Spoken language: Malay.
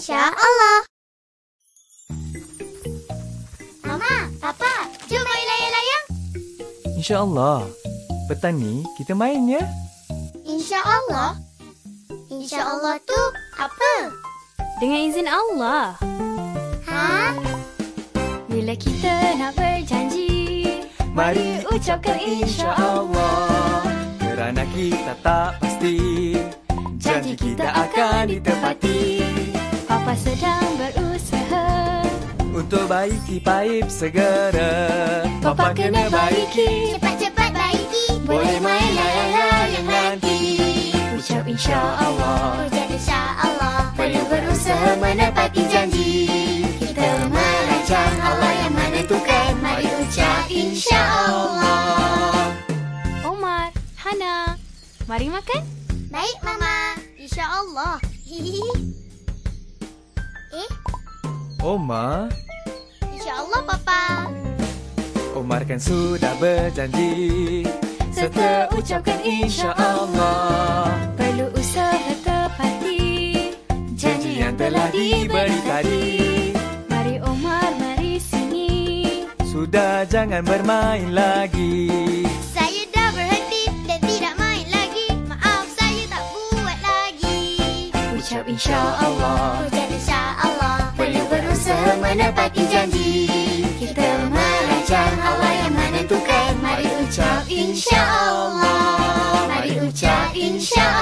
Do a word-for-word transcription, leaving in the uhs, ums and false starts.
insya-Allah. Mama, Papa, jom main layang-layang. InsyaAllah. Petang ni kita main ya. InsyaAllah? InsyaAllah tu apa? Dengan izin Allah. Ha? Bila kita nak berjanji, Mari ucapkan insyaAllah. Kerana kita tak pasti janji kita akan ditepati. Papa sedang berusaha Untuk baiki paip segera. Papa kena baiki. Cepat-cepat baiki. Boleh main layang-layang nanti. ucap insyaAllah. Ucap insya-Allah. Perlu berusaha menepati janji. Kita merancang Allah yang menentukan. Mari ucap insyaAllah. Omar, Hana, mari makan. Baik, Mama. InsyaAllah. Eh, Omar, insya-Allah, Papa. Omar kan sudah berjanji. Serta ucapkan insyaAllah. Perlu usaha tepati Janji yang telah diberi tadi. Mari Omar, mari sini. Sudah jangan bermain lagi. Saya dah berhenti dan tidak main lagi. Maaf, saya tak buat lagi. Ucap insyaAllah. Ucap insya-Allah. Perlu berusaha menepati janji. Kita merancang Allah yang menentukan. Mari ucap insyaAllah. Mari ucap insyaAllah.